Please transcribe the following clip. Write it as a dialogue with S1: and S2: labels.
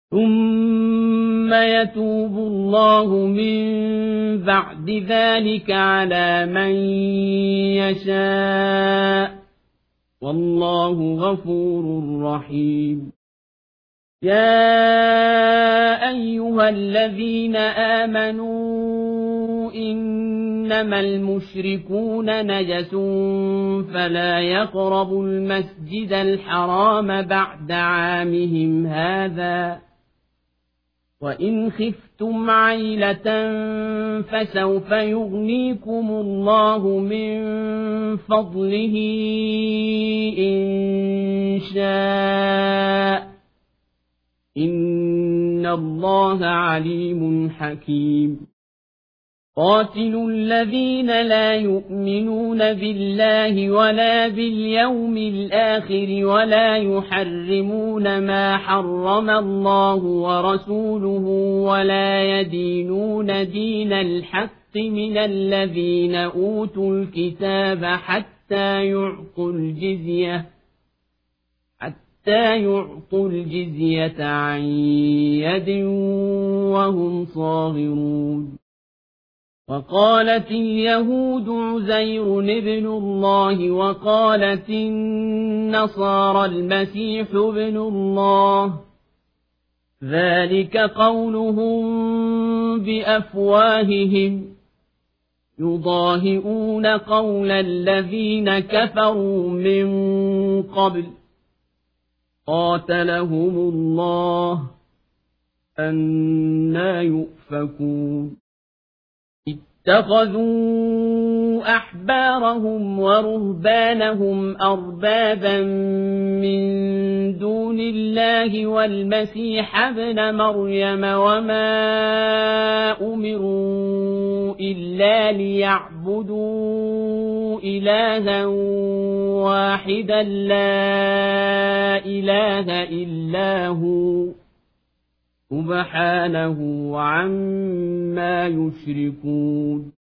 S1: ثم يتوب الله من بعد ذلك على من يشاء والله غفور رحيم. يا أيها الذين آمنوا إنما المشركون نجس فلا يقربوا المسجد الحرام بعد عامهم هذا وإن خفتم عيلة فسوف يغنيكم الله من فضله إن شاء إن الله عليم حكيم. قاتلوا الذين لا يؤمنون بالله ولا باليوم الآخر ولا يحرمون ما حرم الله ورسوله ولا يدينون دين الحق من الذين أوتوا الكتاب حتى يعطوا الجزية عن يد وهم صاغرون. وقالت اليهود عزير ابن الله وقالت النصارى المسيح ابن الله ذلك قولهم بأفواههم يضاهئون قول الذين كفروا من قبل قاتلهم الله أنى يؤفكون. اتخذوا أحبارهم ورهبانهم أربابا من دون الله والمسيح ابن مريم وما أمروا إلا ليعبدوا إلها واحدا لا إله إلا هو سبحانه عما يشركون.